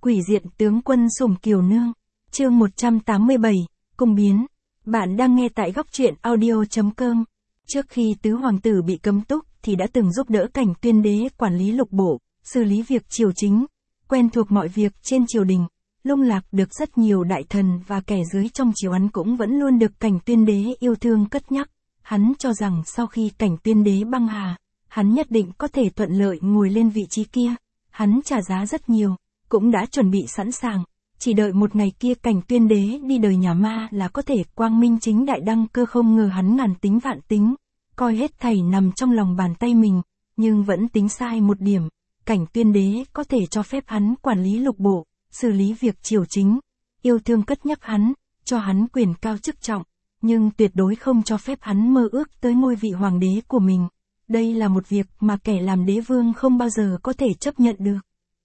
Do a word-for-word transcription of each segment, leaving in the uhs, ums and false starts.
Quỷ diện tướng quân Sủng Kiều Nương. Chương một trăm tám mươi bảy, Cung biến. Bạn đang nghe tại góc truyện audio chấm com. Trước khi tứ hoàng tử bị cấm túc thì đã từng giúp đỡ Cảnh Tuyên Đế quản lý lục bộ, xử lý việc triều chính, quen thuộc mọi việc trên triều đình, lung lạc được rất nhiều đại thần và kẻ dưới trong triều. Hắn cũng vẫn luôn được Cảnh Tuyên Đế yêu thương cất nhắc. Hắn cho rằng sau khi Cảnh Tuyên Đế băng hà, hắn nhất định có thể thuận lợi ngồi lên vị trí kia. Hắn trả giá rất nhiều, cũng đã chuẩn bị sẵn sàng, chỉ đợi một ngày kia Cảnh Tuyên Đế đi đời nhà ma là có thể quang minh chính đại đăng cơ. Không ngờ hắn ngàn tính vạn tính, coi hết thảy nằm trong lòng bàn tay mình, nhưng vẫn tính sai một điểm. Cảnh Tuyên Đế có thể cho phép hắn quản lý lục bộ, xử lý việc triều chính, yêu thương cất nhắc hắn, cho hắn quyền cao chức trọng, nhưng tuyệt đối không cho phép hắn mơ ước tới ngôi vị hoàng đế của mình. Đây là một việc mà kẻ làm đế vương không bao giờ có thể chấp nhận được.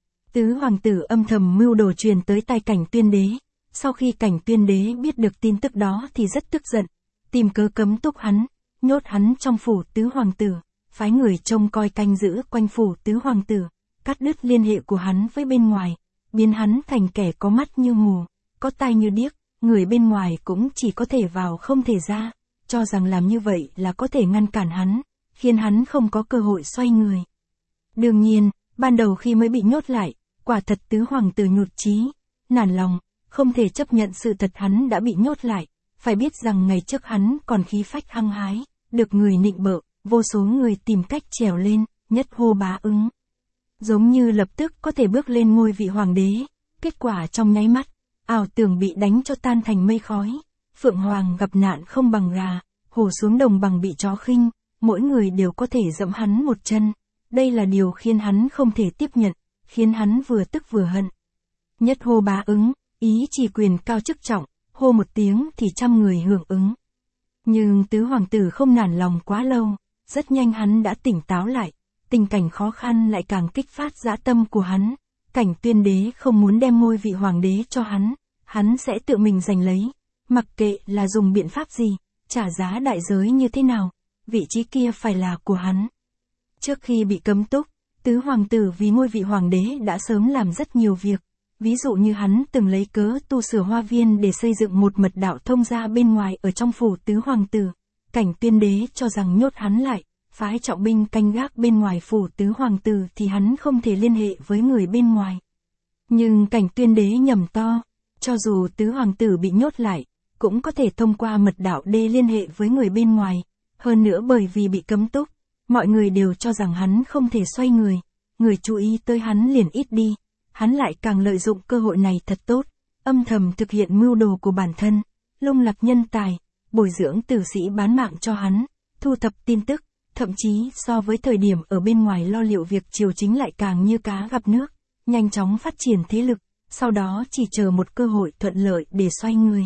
Tứ hoàng tử âm thầm mưu đồ truyền tới tai Cảnh Tuyên Đế. Sau khi Cảnh Tuyên Đế biết được tin tức đó thì rất tức giận, tìm cớ cấm túc hắn, nhốt hắn trong phủ tứ hoàng tử, phái người trông coi canh giữ quanh phủ tứ hoàng tử, cắt đứt liên hệ của hắn với bên ngoài, biến hắn thành kẻ có mắt như mù, có tai như điếc, người bên ngoài cũng chỉ có thể vào không thể ra, cho rằng làm như vậy là có thể ngăn cản hắn, khiến hắn không có cơ hội xoay người. Đương nhiên, ban đầu khi mới bị nhốt lại, quả thật tứ hoàng tử nhụt chí, nản lòng, không thể chấp nhận sự thật hắn đã bị nhốt lại. Phải biết rằng ngày trước hắn còn khí phách hăng hái, được người nịnh bợ, vô số người tìm cách trèo lên, nhất hô bá ứng. Giống như lập tức có thể bước lên ngôi vị hoàng đế, kết quả trong nháy mắt, ảo tưởng bị đánh cho tan thành mây khói. Phượng hoàng gặp nạn không bằng gà, hổ xuống đồng bằng bị chó khinh, mỗi người đều có thể dẫm hắn một chân. Đây là điều khiến hắn không thể tiếp nhận, khiến hắn vừa tức vừa hận. Nhất hô bá ứng, ý chỉ quyền cao chức trọng, hô một tiếng thì trăm người hưởng ứng. Nhưng tứ hoàng tử không nản lòng quá lâu, rất nhanh hắn đã tỉnh táo lại, tình cảnh khó khăn lại càng kích phát dã tâm của hắn. Cảnh Tuyên Đế không muốn đem ngôi vị hoàng đế cho hắn, hắn sẽ tự mình giành lấy, mặc kệ là dùng biện pháp gì, trả giá đại giới như thế nào, vị trí kia phải là của hắn. Trước khi bị cấm túc, tứ hoàng tử vì ngôi vị hoàng đế đã sớm làm rất nhiều việc. Ví dụ như hắn từng lấy cớ tu sửa hoa viên để xây dựng một mật đạo thông ra bên ngoài ở trong phủ tứ hoàng tử. Cảnh Tuyên Đế cho rằng nhốt hắn lại, phái trọng binh canh gác bên ngoài phủ tứ hoàng tử thì hắn không thể liên hệ với người bên ngoài. Nhưng Cảnh Tuyên Đế nhầm to, cho dù tứ hoàng tử bị nhốt lại, cũng có thể thông qua mật đạo để liên hệ với người bên ngoài. Hơn nữa bởi vì bị cấm túc, mọi người đều cho rằng hắn không thể xoay người, người chú ý tới hắn liền ít đi. Hắn lại càng lợi dụng cơ hội này thật tốt, âm thầm thực hiện mưu đồ của bản thân, lung lạc nhân tài, bồi dưỡng tử sĩ bán mạng cho hắn, thu thập tin tức, thậm chí so với thời điểm ở bên ngoài lo liệu việc triều chính lại càng như cá gặp nước, nhanh chóng phát triển thế lực, sau đó chỉ chờ một cơ hội thuận lợi để xoay người.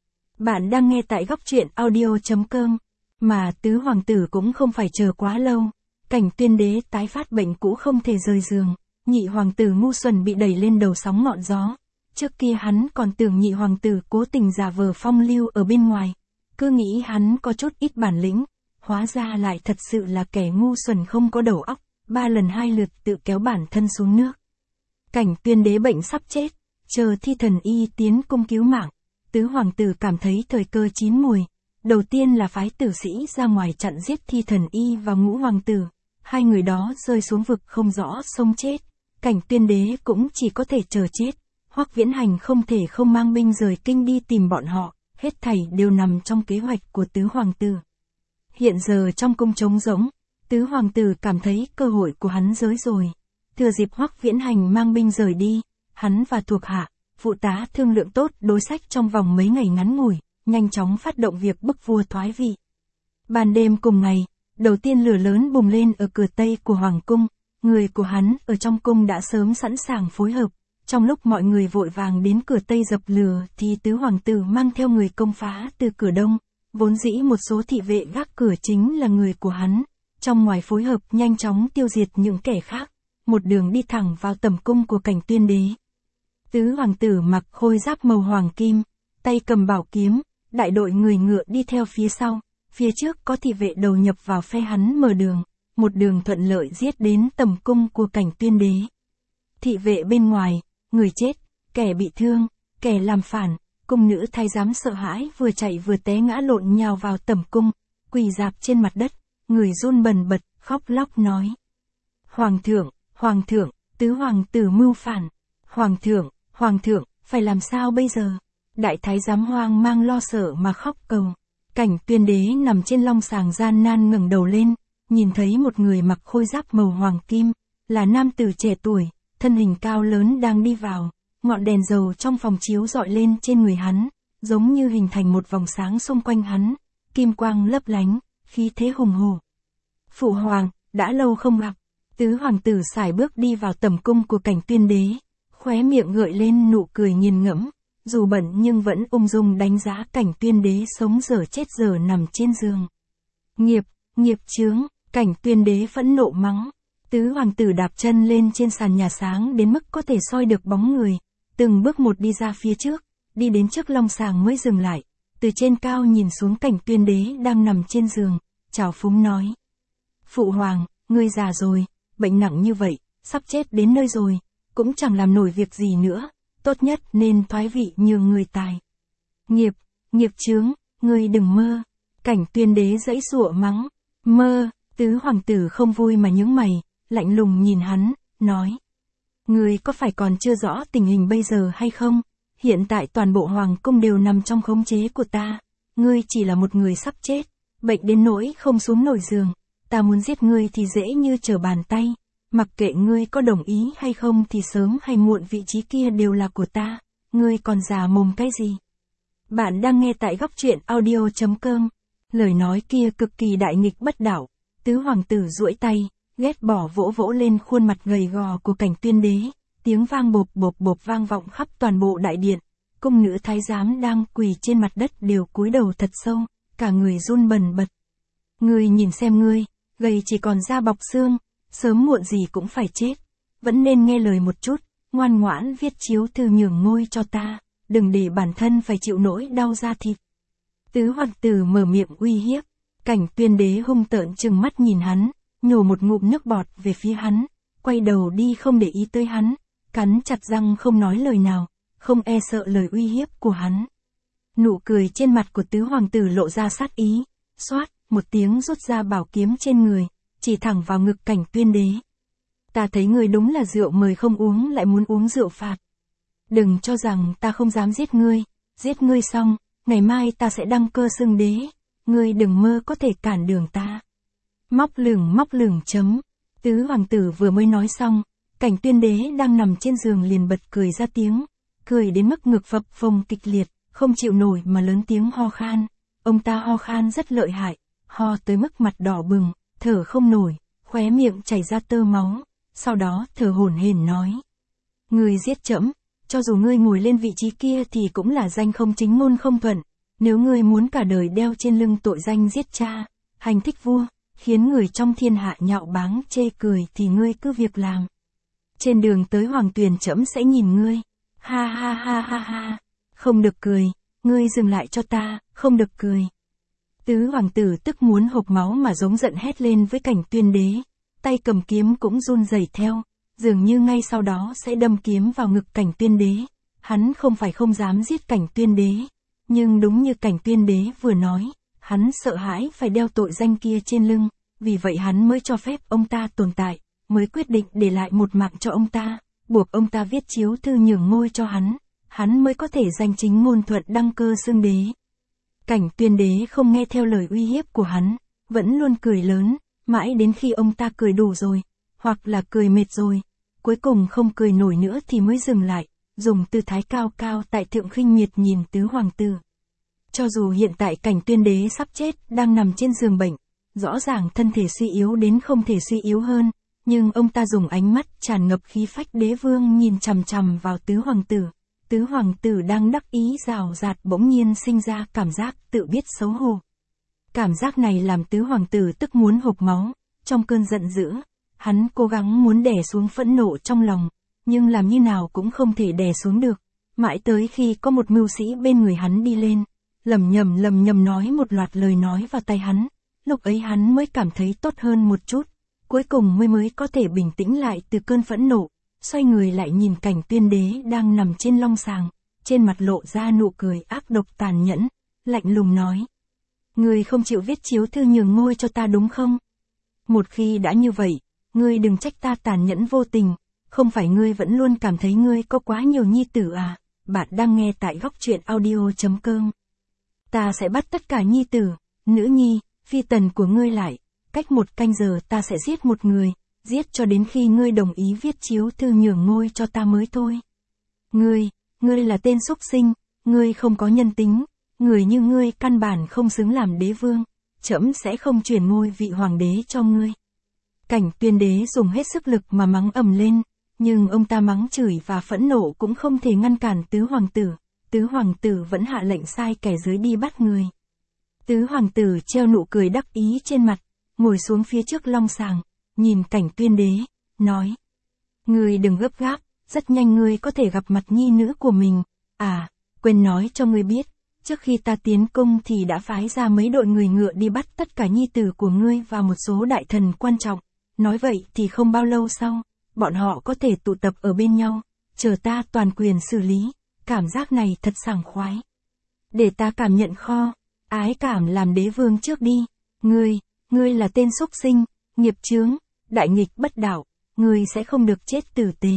Bạn đang nghe tại góc truyện audio chấm com, mà tứ hoàng tử cũng không phải chờ quá lâu, Cảnh Tuyên Đế tái phát bệnh cũ không thể rời giường. Nhị hoàng tử ngu xuẩn bị đẩy lên đầu sóng ngọn gió. Trước kia hắn còn tưởng nhị hoàng tử cố tình giả vờ phong lưu ở bên ngoài, cứ nghĩ hắn có chút ít bản lĩnh, hóa ra lại thật sự là kẻ ngu xuẩn không có đầu óc, ba lần hai lượt tự kéo bản thân xuống nước. Cảnh Tuyên Đế bệnh sắp chết, chờ thi thần y tiến cung cứu mạng, tứ hoàng tử cảm thấy thời cơ chín mùi, đầu tiên là phái tử sĩ ra ngoài chặn giết thi thần y và ngũ hoàng tử, hai người đó rơi xuống vực không rõ sống chết. Cảnh Tuyên Đế cũng chỉ có thể chờ chết, Hoắc Viễn Hành không thể không mang binh rời kinh đi tìm bọn họ, hết thảy đều nằm trong kế hoạch của tứ hoàng tử. Hiện giờ trong cung trống rỗng, tứ hoàng tử cảm thấy cơ hội của hắn giới rồi. Thừa dịp Hoắc Viễn Hành mang binh rời đi, hắn và thuộc hạ, phụ tá thương lượng tốt đối sách trong vòng mấy ngày ngắn ngủi, nhanh chóng phát động việc bức vua thoái vị. Ban đêm cùng ngày, đầu tiên lửa lớn bùng lên ở cửa tây của hoàng cung. Người của hắn ở trong cung đã sớm sẵn sàng phối hợp. Trong lúc mọi người vội vàng đến cửa tây dập lửa thì tứ hoàng tử mang theo người công phá từ cửa đông. Vốn dĩ một số thị vệ gác cửa chính là người của hắn. Trong ngoài phối hợp nhanh chóng tiêu diệt những kẻ khác. Một đường đi thẳng vào tầm cung của Cảnh Tuyên Đế. Tứ hoàng tử mặc khôi giáp màu hoàng kim, tay cầm bảo kiếm, đại đội người ngựa đi theo phía sau. Phía trước có thị vệ đầu nhập vào phe hắn mở đường. Một đường thuận lợi giết đến tầm cung của Cảnh Tuyên Đế. Thị vệ bên ngoài, người chết, kẻ bị thương, kẻ làm phản. Cung nữ thái giám sợ hãi vừa chạy vừa té ngã lộn nhào vào tẩm cung, quỳ rạp trên mặt đất, người run bần bật, khóc lóc nói. Hoàng thượng, hoàng thượng, tứ hoàng tử mưu phản. Hoàng thượng, hoàng thượng, phải làm sao bây giờ? Đại thái giám hoang mang lo sợ mà khóc cầu. Cảnh Tuyên đế nằm trên long sàng gian nan ngẩng đầu lên, nhìn thấy một người mặc khôi giáp màu hoàng kim, là nam tử trẻ tuổi, thân hình cao lớn đang đi vào. Ngọn đèn dầu trong phòng chiếu rọi lên trên người hắn, giống như hình thành một vòng sáng xung quanh hắn, kim quang lấp lánh, khí thế hùng hổ. Phụ hoàng, đã lâu không gặp. Tứ hoàng tử sải bước đi vào tẩm cung của Cảnh Tuyên đế, khóe miệng gợi lên nụ cười nghiền ngẫm, dù bận nhưng vẫn ung dung đánh giá Cảnh Tuyên đế sống dở chết dở nằm trên giường. Nghiệp, nghiệp chướng, Cảnh Tuyên đế phẫn nộ mắng. Tứ hoàng tử đạp chân lên trên sàn nhà sáng đến mức có thể soi được bóng người, từng bước một đi ra phía trước, đi đến trước long sàng mới dừng lại, từ trên cao nhìn xuống Cảnh Tuyên đế đang nằm trên giường, trào phúng nói. Phụ hoàng, ngươi già rồi, bệnh nặng như vậy, sắp chết đến nơi rồi, cũng chẳng làm nổi việc gì nữa, tốt nhất nên thoái vị nhường người tài. Nghiệp, nghiệp chướng, ngươi đừng mơ. Cảnh Tuyên đế giãy giụa mắng. Mơ. Tứ hoàng tử không vui mà nhướng mày, lạnh lùng nhìn hắn, nói. Ngươi có phải còn chưa rõ tình hình bây giờ hay không? Hiện tại toàn bộ hoàng cung đều nằm trong khống chế của ta. Ngươi chỉ là một người sắp chết, bệnh đến nỗi không xuống nổi giường. Ta muốn giết ngươi thì dễ như trở bàn tay. Mặc kệ ngươi có đồng ý hay không thì sớm hay muộn vị trí kia đều là của ta. Ngươi còn già mồm cái gì? Bạn đang nghe tại góc truyện audio chấm com. Lời nói kia cực kỳ đại nghịch bất đạo. Tứ hoàng tử duỗi tay, ghét bỏ vỗ vỗ lên khuôn mặt gầy gò của Cảnh Tuyên đế, tiếng vang bộp bộp bộp vang vọng khắp toàn bộ đại điện. Cung nữ thái giám đang quỳ trên mặt đất đều cúi đầu thật sâu, cả người run bần bật. Ngươi nhìn xem ngươi, gầy chỉ còn da bọc xương, sớm muộn gì cũng phải chết, vẫn nên nghe lời một chút, ngoan ngoãn viết chiếu thư nhường ngôi cho ta, đừng để bản thân phải chịu nỗi đau da thịt. Tứ hoàng tử mở miệng uy hiếp. Cảnh Tuyên đế hung tợn trừng mắt nhìn hắn, nhổ một ngụm nước bọt về phía hắn, quay đầu đi không để ý tới hắn, cắn chặt răng không nói lời nào, không e sợ lời uy hiếp của hắn. Nụ cười trên mặt của tứ hoàng tử lộ ra sát ý, xoát, một tiếng rút ra bảo kiếm trên người, chỉ thẳng vào ngực Cảnh Tuyên đế. Ta thấy ngươi đúng là rượu mời không uống lại muốn uống rượu phạt. Đừng cho rằng ta không dám giết ngươi, giết ngươi xong, ngày mai ta sẽ đăng cơ xưng đế. Ngươi đừng mơ có thể cản đường ta. Móc lửng móc lửng chấm. Tứ hoàng tử vừa mới nói xong, Cảnh Tuyên đế đang nằm trên giường liền bật cười ra tiếng, cười đến mức ngực phập phồng kịch liệt, không chịu nổi mà lớn tiếng ho khan. Ông ta ho khan rất lợi hại, ho tới mức mặt đỏ bừng, thở không nổi, khóe miệng chảy ra tơ máu, sau đó thở hổn hển nói. Ngươi giết trẫm, cho dù ngươi ngồi lên vị trí kia thì cũng là danh không chính ngôn không thuận. Nếu ngươi muốn cả đời đeo trên lưng tội danh giết cha, hành thích vua, khiến người trong thiên hạ nhạo báng chê cười thì ngươi cứ việc làm. Trên đường tới hoàng tuyền trẫm sẽ nhìn ngươi. Ha ha ha ha ha. Không được cười, ngươi dừng lại cho ta, không được cười. Tứ hoàng tử tức muốn hộc máu mà giống giận hét lên với Cảnh Tuyên đế, tay cầm kiếm cũng run rẩy theo, dường như ngay sau đó sẽ đâm kiếm vào ngực Cảnh Tuyên đế. Hắn không phải không dám giết Cảnh Tuyên đế. Nhưng đúng như Cảnh Tuyên đế vừa nói, hắn sợ hãi phải đeo tội danh kia trên lưng, vì vậy hắn mới cho phép ông ta tồn tại, mới quyết định để lại một mạng cho ông ta, buộc ông ta viết chiếu thư nhường ngôi cho hắn, hắn mới có thể danh chính ngôn thuận đăng cơ xưng đế. Cảnh Tuyên đế không nghe theo lời uy hiếp của hắn, vẫn luôn cười lớn, mãi đến khi ông ta cười đủ rồi, hoặc là cười mệt rồi, cuối cùng không cười nổi nữa thì mới dừng lại. Dùng tư thái cao cao tại thượng khinh miệt nhìn tứ hoàng tử. Cho dù hiện tại Cảnh Tuyên đế sắp chết, đang nằm trên giường bệnh, rõ ràng thân thể suy yếu đến không thể suy yếu hơn, nhưng ông ta dùng ánh mắt tràn ngập khí phách đế vương nhìn chằm chằm vào tứ hoàng tử. Tứ hoàng tử đang đắc ý rào rạt bỗng nhiên sinh ra cảm giác tự biết xấu hổ. Cảm giác này làm tứ hoàng tử tức muốn hộc máu, trong cơn giận dữ, hắn cố gắng muốn đè xuống phẫn nộ trong lòng. Nhưng làm như nào cũng không thể đè xuống được, mãi tới khi có một mưu sĩ bên người hắn đi lên, lầm nhầm lầm nhầm nói một loạt lời nói vào tai hắn, lúc ấy hắn mới cảm thấy tốt hơn một chút, cuối cùng mới mới có thể bình tĩnh lại từ cơn phẫn nộ, xoay người lại nhìn Cảnh Tuyên Đế đang nằm trên long sàng, trên mặt lộ ra nụ cười ác độc tàn nhẫn, lạnh lùng nói. Ngươi không chịu viết chiếu thư nhường ngôi cho ta đúng không? Một khi đã như vậy, ngươi đừng trách ta tàn nhẫn vô tình, không phải ngươi vẫn luôn cảm thấy ngươi có quá nhiều nhi tử à? Bạn đang nghe tại góc truyện audio chấm com. Ta sẽ bắt tất cả nhi tử, nữ nhi, phi tần của ngươi lại, cách một canh giờ ta sẽ giết một người, giết cho đến khi ngươi đồng ý viết chiếu thư nhường ngôi cho ta mới thôi. Ngươi, ngươi là tên súc sinh, ngươi không có nhân tính, người như ngươi căn bản không xứng làm đế vương, trẫm sẽ không truyền ngôi vị hoàng đế cho ngươi. Cảnh Tuyên Đế dùng hết sức lực mà mắng ầm lên, nhưng ông ta mắng chửi và phẫn nộ cũng không thể ngăn cản tứ hoàng tử, tứ hoàng tử vẫn hạ lệnh sai kẻ dưới đi bắt người. Tứ hoàng tử treo nụ cười đắc ý trên mặt, ngồi xuống phía trước long sàng, nhìn Cảnh Tuyên Đế, nói. Ngươi đừng gấp gáp, rất nhanh ngươi có thể gặp mặt nhi nữ của mình, à, quên nói cho ngươi biết, trước khi ta tiến cung thì đã phái ra mấy đội người ngựa đi bắt tất cả nhi tử của ngươi và một số đại thần quan trọng, nói vậy thì không bao lâu sau, bọn họ có thể tụ tập ở bên nhau, chờ ta toàn quyền xử lý, cảm giác này thật sảng khoái. Để ta cảm nhận kho, ái cảm làm đế vương trước đi, ngươi, ngươi là tên súc sinh, nghiệp chướng, đại nghịch bất đạo, ngươi sẽ không được chết tử tế.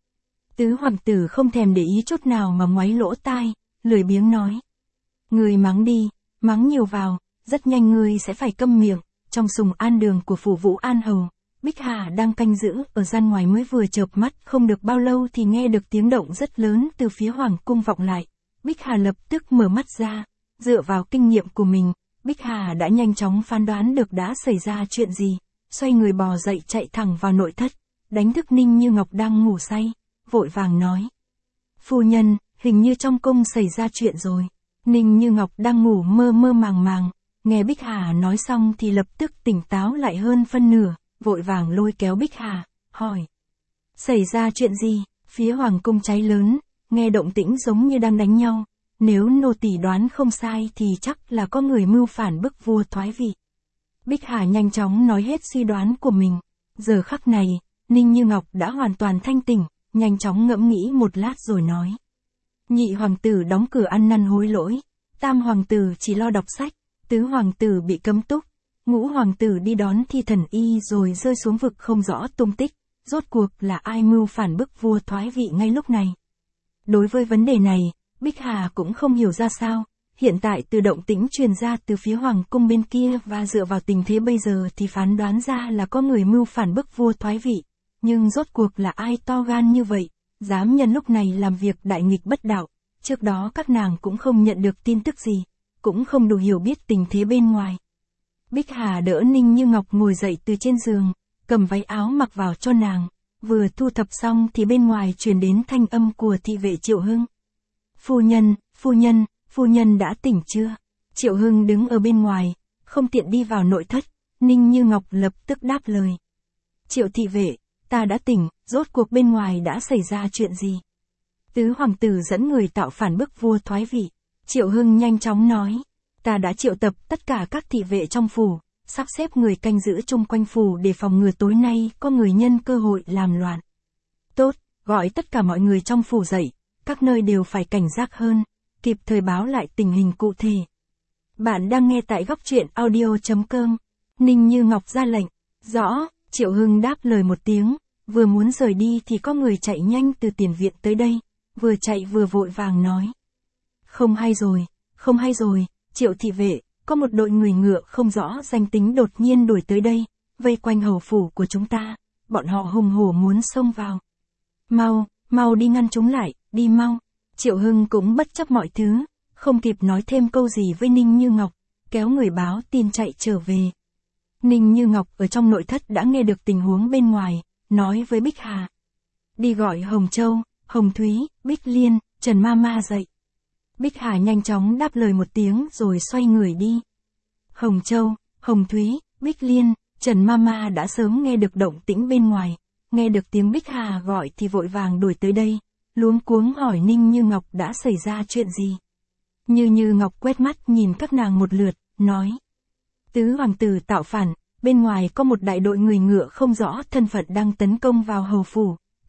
Tứ hoàng tử không thèm để ý chút nào mà ngoáy lỗ tai, lười biếng nói. Ngươi mắng đi, mắng nhiều vào, rất nhanh ngươi sẽ phải câm miệng. Trong sùng an đường của phủ Vũ An Hầu, Bích Hà đang canh giữ ở gian ngoài mới vừa chợp mắt không được bao lâu thì nghe được tiếng động rất lớn từ phía hoàng cung vọng lại. Bích Hà lập tức mở mắt ra, dựa vào kinh nghiệm của mình, Bích Hà đã nhanh chóng phán đoán được đã xảy ra chuyện gì, xoay người bò dậy chạy thẳng vào nội thất, đánh thức Ninh Như Ngọc đang ngủ say, vội vàng nói. Phu nhân, hình như trong cung xảy ra chuyện rồi. Ninh Như Ngọc đang ngủ mơ mơ màng màng, nghe Bích Hà nói xong thì lập tức tỉnh táo lại hơn phân nửa, vội vàng lôi kéo Bích Hà, hỏi. Xảy ra chuyện gì? Phía hoàng cung cháy lớn, nghe động tĩnh giống như đang đánh nhau, nếu nô tỳ đoán không sai thì chắc là có người mưu phản bức vua thoái vị. Bích Hà nhanh chóng nói hết suy đoán của mình, giờ khắc này, Ninh Như Ngọc đã hoàn toàn thanh tỉnh, nhanh chóng ngẫm nghĩ một lát rồi nói. Nhị hoàng tử đóng cửa ăn năn hối lỗi, tam hoàng tử chỉ lo đọc sách, tứ hoàng tử bị cấm túc, ngũ hoàng tử đi đón thi thần y rồi rơi xuống vực không rõ tung tích, rốt cuộc là ai mưu phản bức vua thoái vị ngay lúc này. Đối với vấn đề này, Bích Hà cũng không hiểu ra sao, hiện tại từ động tĩnh truyền ra từ phía hoàng cung bên kia và dựa vào tình thế bây giờ thì phán đoán ra là có người mưu phản bức vua thoái vị, nhưng rốt cuộc là ai to gan như vậy, dám nhân lúc này làm việc đại nghịch bất đạo, trước đó các nàng cũng không nhận được tin tức gì, cũng không đủ hiểu biết tình thế bên ngoài. Bích Hà đỡ Ninh Như Ngọc ngồi dậy từ trên giường, cầm váy áo mặc vào cho nàng, vừa thu thập xong thì bên ngoài truyền đến thanh âm của thị vệ Triệu Hưng. Phu nhân, phu nhân, phu nhân đã tỉnh chưa? Triệu Hưng đứng ở bên ngoài, không tiện đi vào nội thất, Ninh Như Ngọc lập tức đáp lời. Triệu thị vệ, ta đã tỉnh, rốt cuộc bên ngoài đã xảy ra chuyện gì? Tứ hoàng tử dẫn người tạo phản bức vua thoái vị. Triệu Hưng nhanh chóng nói, ta đã triệu tập tất cả các thị vệ trong phủ, sắp xếp người canh giữ chung quanh phủ để phòng ngừa tối nay có người nhân cơ hội làm loạn. Tốt, gọi tất cả mọi người trong phủ dậy, các nơi đều phải cảnh giác hơn, kịp thời báo lại tình hình cụ thể. Bạn đang nghe tại góc truyện audio chấm com. Ninh Như Ngọc ra lệnh. Rõ, Triệu Hưng đáp lời một tiếng, vừa muốn rời đi thì có người chạy nhanh từ tiền viện tới đây, vừa chạy vừa vội vàng nói. Không hay rồi, không hay rồi, Triệu thị vệ, có một đội người ngựa không rõ danh tính đột nhiên đuổi tới đây, vây quanh hầu phủ của chúng ta, bọn họ hùng hổ muốn xông vào. Mau, mau đi ngăn chúng lại, đi mau. Triệu Hưng cũng bất chấp mọi thứ, không kịp nói thêm câu gì với Ninh Như Ngọc, kéo người báo tin chạy trở về. Ninh Như Ngọc ở trong nội thất đã nghe được tình huống bên ngoài, nói với Bích Hà. Đi gọi Hồng Châu, Hồng Thúy, Bích Liên, Trần Ma Ma dậy. Bích Hà nhanh chóng đáp lời một tiếng rồi xoay người đi. Hồng Châu, Hồng Thúy, Bích Liên, Trần Ma Ma đã sớm nghe được động tĩnh bên ngoài, nghe được tiếng Bích Hà gọi thì vội vàng đuổi tới đây, luống cuống hỏi Ninh Như Ngọc đã xảy ra chuyện gì. Như Như Ngọc quét mắt nhìn các nàng một lượt, nói. Tứ hoàng tử tạo phản, bên ngoài có một đại đội người ngựa không rõ thân phận đang tấn công vào hầu phủ,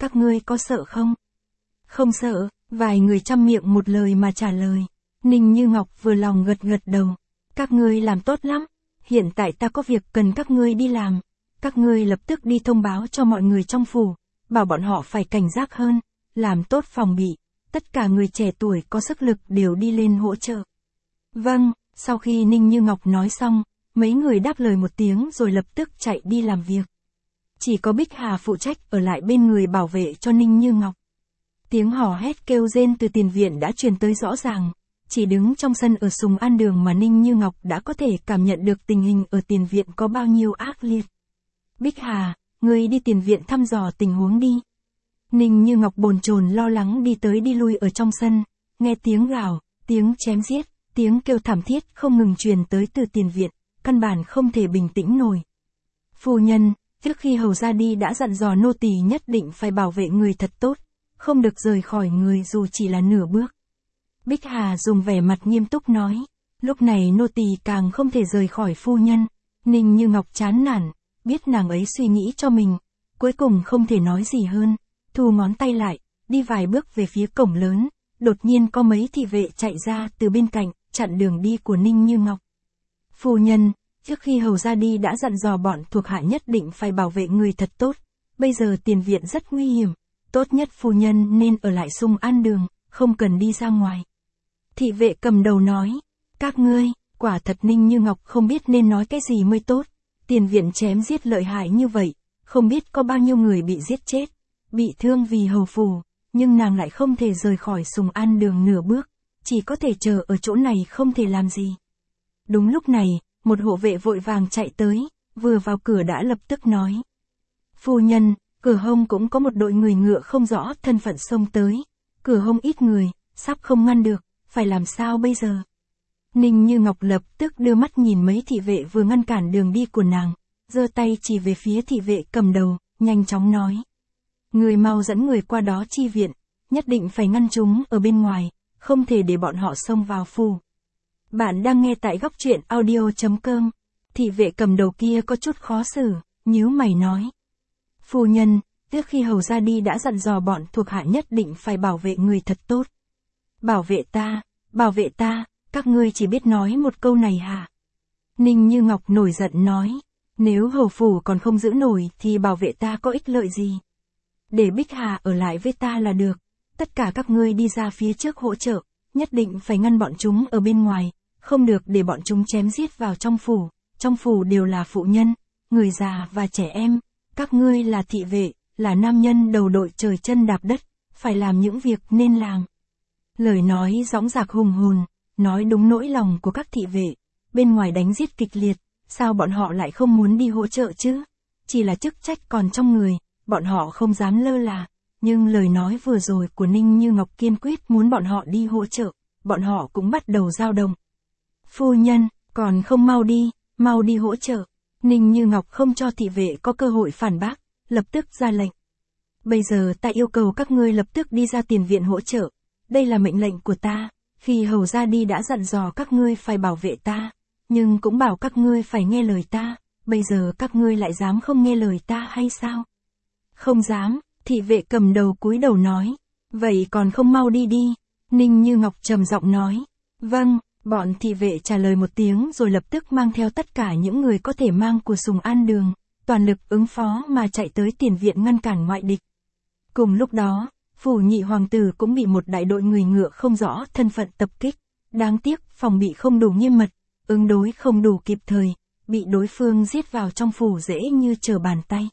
các ngươi có sợ không? Không sợ, vài người chăm miệng một lời mà trả lời. Ninh Như Ngọc vừa lòng gật gật đầu. Các ngươi làm tốt lắm, hiện tại ta có việc cần các ngươi đi làm. Các ngươi lập tức đi thông báo cho mọi người trong phủ, bảo bọn họ phải cảnh giác hơn, làm tốt phòng bị. Tất cả người trẻ tuổi có sức lực đều đi lên hỗ trợ. Vâng, sau khi Ninh Như Ngọc nói xong, mấy người đáp lời một tiếng rồi lập tức chạy đi làm việc. Chỉ có Bích Hà phụ trách ở lại bên người bảo vệ cho Ninh Như Ngọc. Tiếng hò hét kêu rên từ tiền viện đã truyền tới rõ ràng. Chỉ đứng trong sân ở Sùng An Đường mà Ninh Như Ngọc đã có thể cảm nhận được tình hình ở tiền viện có bao nhiêu ác liệt. Bích Hà, ngươi đi tiền viện thăm dò tình huống đi. Ninh Như Ngọc bồn chồn lo lắng đi tới đi lui ở trong sân, nghe tiếng gào, tiếng chém giết, tiếng kêu thảm thiết không ngừng truyền tới từ tiền viện, căn bản không thể bình tĩnh nổi. Phu nhân, trước khi hầu ra đi đã dặn dò nô tỳ nhất định phải bảo vệ người thật tốt, không được rời khỏi người dù chỉ là nửa bước. Bích Hà dùng vẻ mặt nghiêm túc nói, lúc này nô tỳ càng không thể rời khỏi phu nhân. Ninh Như Ngọc chán nản, biết nàng ấy suy nghĩ cho mình, cuối cùng không thể nói gì hơn, thu ngón tay lại, đi vài bước về phía cổng lớn, đột nhiên có mấy thị vệ chạy ra từ bên cạnh, chặn đường đi của Ninh Như Ngọc. Phu nhân, trước khi hầu ra đi đã dặn dò bọn thuộc hạ nhất định phải bảo vệ người thật tốt, bây giờ tiền viện rất nguy hiểm, tốt nhất phu nhân nên ở lại Sùng An Đường, không cần đi ra ngoài. Thị vệ cầm đầu nói, các ngươi, quả thật Ninh Như Ngọc không biết nên nói cái gì mới tốt, tiền viện chém giết lợi hại như vậy, không biết có bao nhiêu người bị giết chết, bị thương vì hầu phủ, nhưng nàng lại không thể rời khỏi Sùng An Đường nửa bước, chỉ có thể chờ ở chỗ này không thể làm gì. Đúng lúc này, một hộ vệ vội vàng chạy tới, vừa vào cửa đã lập tức nói. Phu nhân, cửa hông cũng có một đội người ngựa không rõ thân phận xông tới, cửa hông ít người, sắp không ngăn được, phải làm sao bây giờ? Ninh Như Ngọc lập tức đưa mắt nhìn mấy thị vệ vừa ngăn cản đường đi của nàng, giơ tay chỉ về phía thị vệ cầm đầu, nhanh chóng nói. Người mau dẫn người qua đó chi viện, nhất định phải ngăn chúng ở bên ngoài, không thể để bọn họ xông vào phủ. Bạn đang nghe tại góc truyện audio chấm com. Thị vệ cầm đầu kia có chút khó xử, nhíu mày nói. Phu nhân, trước khi hầu ra đi đã dặn dò bọn thuộc hạ nhất định phải bảo vệ người thật tốt. Bảo vệ ta, bảo vệ ta, các ngươi chỉ biết nói một câu này hả? Ninh Như Ngọc nổi giận nói, nếu hầu phủ còn không giữ nổi thì bảo vệ ta có ích lợi gì? Để Bích Hà ở lại với ta là được, tất cả các ngươi đi ra phía trước hỗ trợ, nhất định phải ngăn bọn chúng ở bên ngoài, không được để bọn chúng chém giết vào trong phủ, trong phủ đều là phụ nhân, người già và trẻ em, các ngươi là thị vệ, là nam nhân đầu đội trời chân đạp đất, phải làm những việc nên làm. Lời nói dõng dạc hùng hồn, nói đúng nỗi lòng của các thị vệ, bên ngoài đánh giết kịch liệt, sao bọn họ lại không muốn đi hỗ trợ chứ? Chỉ là chức trách còn trong người, bọn họ không dám lơ là, nhưng lời nói vừa rồi của Ninh Như Ngọc kiên quyết muốn bọn họ đi hỗ trợ, bọn họ cũng bắt đầu dao động. Phu nhân, còn không mau đi, mau đi hỗ trợ. Ninh Như Ngọc không cho thị vệ có cơ hội phản bác, lập tức ra lệnh. Bây giờ ta yêu cầu các ngươi lập tức đi ra tiền viện hỗ trợ, đây là mệnh lệnh của ta, khi hầu ra đi đã dặn dò các ngươi phải bảo vệ ta, nhưng cũng bảo các ngươi phải nghe lời ta, bây giờ các ngươi lại dám không nghe lời ta hay sao? Không dám, thị vệ cầm đầu cúi đầu nói, vậy còn không mau đi đi. Ninh Như Ngọc trầm giọng nói, vâng. Bọn thị vệ trả lời một tiếng rồi lập tức mang theo tất cả những người có thể mang của Sùng An Đường, toàn lực ứng phó mà chạy tới tiền viện ngăn cản ngoại địch. Cùng lúc đó, phủ nhị hoàng tử cũng bị một đại đội người ngựa không rõ thân phận tập kích, đáng tiếc phòng bị không đủ nghiêm mật, ứng đối không đủ kịp thời, bị đối phương giết vào trong phủ dễ như trở bàn tay.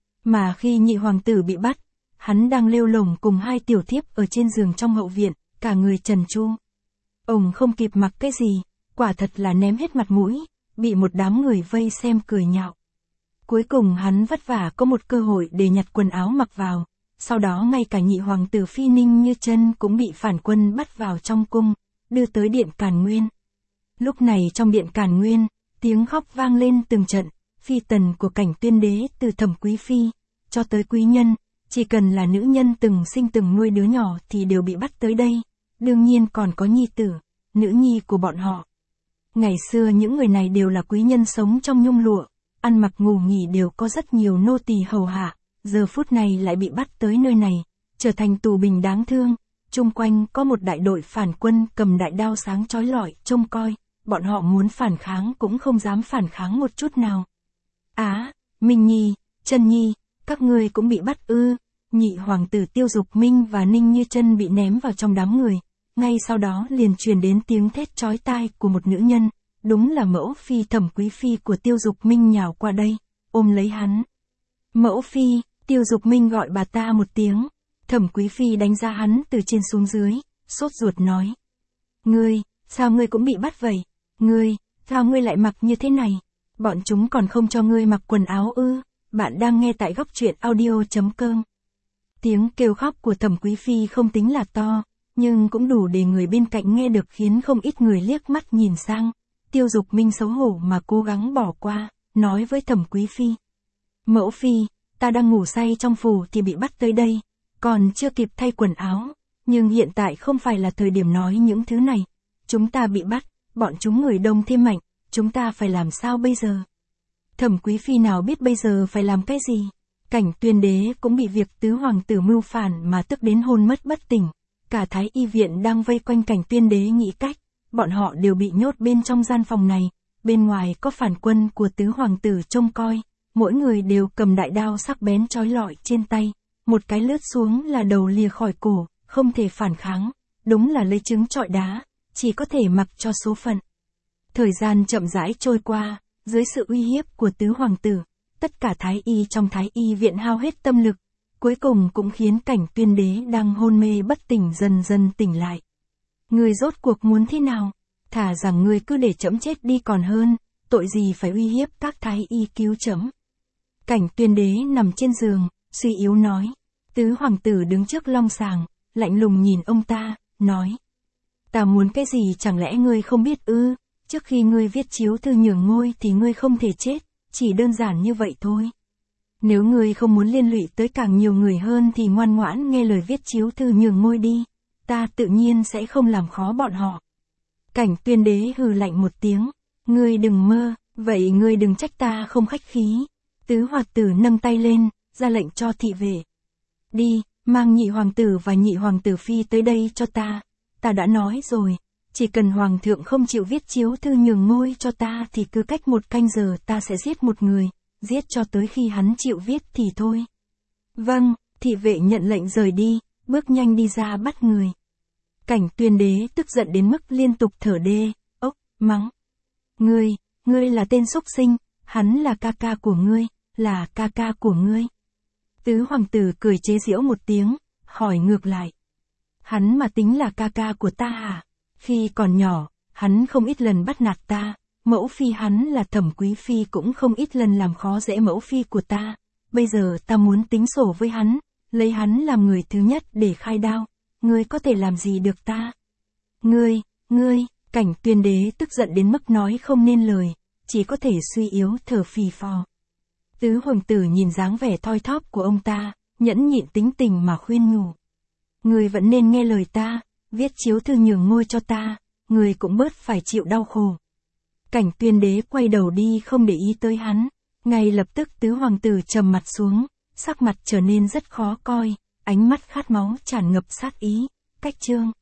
Mà khi nhị hoàng tử bị bắt, hắn đang lêu lổng cùng hai tiểu thiếp ở trên giường trong hậu viện, cả người trần tru. Ông không kịp mặc cái gì, quả thật là ném hết mặt mũi, bị một đám người vây xem cười nhạo. Cuối cùng hắn vất vả có một cơ hội để nhặt quần áo mặc vào, sau đó ngay cả nhị hoàng tử Phi Ninh Như Chân cũng bị phản quân bắt vào trong cung, đưa tới điện Càn Nguyên. Lúc này trong điện Càn Nguyên, tiếng khóc vang lên từng trận, phi tần của Cảnh Tuyên Đế từ Thẩm Quý Phi, cho tới quý nhân, chỉ cần là nữ nhân từng sinh từng nuôi đứa nhỏ thì đều bị bắt tới đây. Đương nhiên còn có nhi tử, nữ nhi của bọn họ. Ngày xưa những người này đều là quý nhân sống trong nhung lụa, ăn mặc ngủ nghỉ đều có rất nhiều nô tỳ hầu hạ, giờ phút này lại bị bắt tới nơi này, trở thành tù binh đáng thương. Chung quanh có một đại đội phản quân cầm đại đao sáng chói lọi, trông coi, bọn họ muốn phản kháng cũng không dám phản kháng một chút nào. Á, Minh Nhi, Trân Nhi, các ngươi cũng bị bắt ư? Nhị hoàng tử Tiêu Dục Minh và Ninh Như Chân bị ném vào trong đám người, ngay sau đó liền truyền đến tiếng thét chói tai của một nữ nhân, đúng là mẫu phi Thẩm Quý Phi của Tiêu Dục Minh nhào qua đây, ôm lấy hắn. Mẫu phi, Tiêu Dục Minh gọi bà ta một tiếng, Thẩm Quý Phi đánh giá hắn từ trên xuống dưới, sốt ruột nói. Ngươi, sao ngươi cũng bị bắt vậy? Ngươi, sao ngươi lại mặc như thế này? Bọn chúng còn không cho ngươi mặc quần áo ư? Bạn đang nghe tại góc truyện audio chấm com. Tiếng kêu khóc của Thẩm Quý Phi không tính là to, nhưng cũng đủ để người bên cạnh nghe được khiến không ít người liếc mắt nhìn sang. Tiêu Dục Minh xấu hổ mà cố gắng bỏ qua, nói với Thẩm Quý Phi. Mẫu phi, ta đang ngủ say trong phủ thì bị bắt tới đây, còn chưa kịp thay quần áo, nhưng hiện tại không phải là thời điểm nói những thứ này. Chúng ta bị bắt, bọn chúng người đông thêm mạnh, chúng ta phải làm sao bây giờ? Thẩm Quý Phi nào biết bây giờ phải làm cái gì? Cảnh Tuyên Đế cũng bị việc tứ hoàng tử mưu phản mà tức đến hôn mất bất tỉnh. Cả Thái Y viện đang vây quanh Cảnh Tuyên Đế nghĩ cách, bọn họ đều bị nhốt bên trong gian phòng này, bên ngoài có phản quân của tứ hoàng tử trông coi, mỗi người đều cầm đại đao sắc bén chói lọi trên tay, một cái lướt xuống là đầu lìa khỏi cổ, không thể phản kháng, đúng là lấy trứng trọi đá, chỉ có thể mặc cho số phận. Thời gian chậm rãi trôi qua, dưới sự uy hiếp của tứ hoàng tử, tất cả thái y trong Thái Y viện hao hết tâm lực, cuối cùng cũng khiến Cảnh Tuyên Đế đang hôn mê bất tỉnh dần dần tỉnh lại. Ngươi rốt cuộc muốn thế nào? Thà rằng ngươi cứ để trẫm chết đi còn hơn, tội gì phải uy hiếp các thái y cứu trẫm. Cảnh Tuyên Đế nằm trên giường, suy yếu nói. Tứ hoàng tử đứng trước long sàng, lạnh lùng nhìn ông ta, nói. Ta muốn cái gì chẳng lẽ ngươi không biết ư? Trước khi ngươi viết chiếu thư nhường ngôi thì ngươi không thể chết, chỉ đơn giản như vậy thôi. Nếu ngươi không muốn liên lụy tới càng nhiều người hơn thì ngoan ngoãn nghe lời viết chiếu thư nhường ngôi đi, ta tự nhiên sẽ không làm khó bọn họ. Cảnh Tuyên Đế hừ lạnh một tiếng, ngươi đừng mơ, vậy ngươi đừng trách ta không khách khí. Tứ hoàng tử nâng tay lên, ra lệnh cho thị vệ. Đi, mang nhị hoàng tử và nhị hoàng tử phi tới đây cho ta. Ta đã nói rồi, chỉ cần hoàng thượng không chịu viết chiếu thư nhường ngôi cho ta thì cứ cách một canh giờ ta sẽ giết một người, giết cho tới khi hắn chịu viết thì thôi. Vâng, thị vệ nhận lệnh rời đi, bước nhanh đi ra bắt người. Cảnh Tuyên Đế tức giận đến mức liên tục thở đê, ốc, mắng. Ngươi, ngươi là tên xúc sinh, hắn là ca ca của ngươi, là ca ca của ngươi. Tứ hoàng tử cười chế giễu một tiếng, hỏi ngược lại. Hắn mà tính là ca ca của ta hả? Khi còn nhỏ, hắn không ít lần bắt nạt ta, mẫu phi hắn là Thẩm Quý Phi cũng không ít lần làm khó dễ mẫu phi của ta. Bây giờ ta muốn tính sổ với hắn, lấy hắn làm người thứ nhất để khai đao. Ngươi có thể làm gì được ta? Ngươi, ngươi, Cảnh Tuyên Đế tức giận đến mức nói không nên lời, chỉ có thể suy yếu thở phì phò. Tứ hoàng tử nhìn dáng vẻ thoi thóp của ông ta, nhẫn nhịn tính tình mà khuyên nhủ. Ngươi vẫn nên nghe lời ta, viết chiếu thư nhường ngôi cho ta, ngươi cũng bớt phải chịu đau khổ. Cảnh Tuyên Đế quay đầu đi không để ý tới hắn, ngay lập tức tứ hoàng tử trầm mặt xuống, sắc mặt trở nên rất khó coi, ánh mắt khát máu tràn ngập sát ý. Cách chương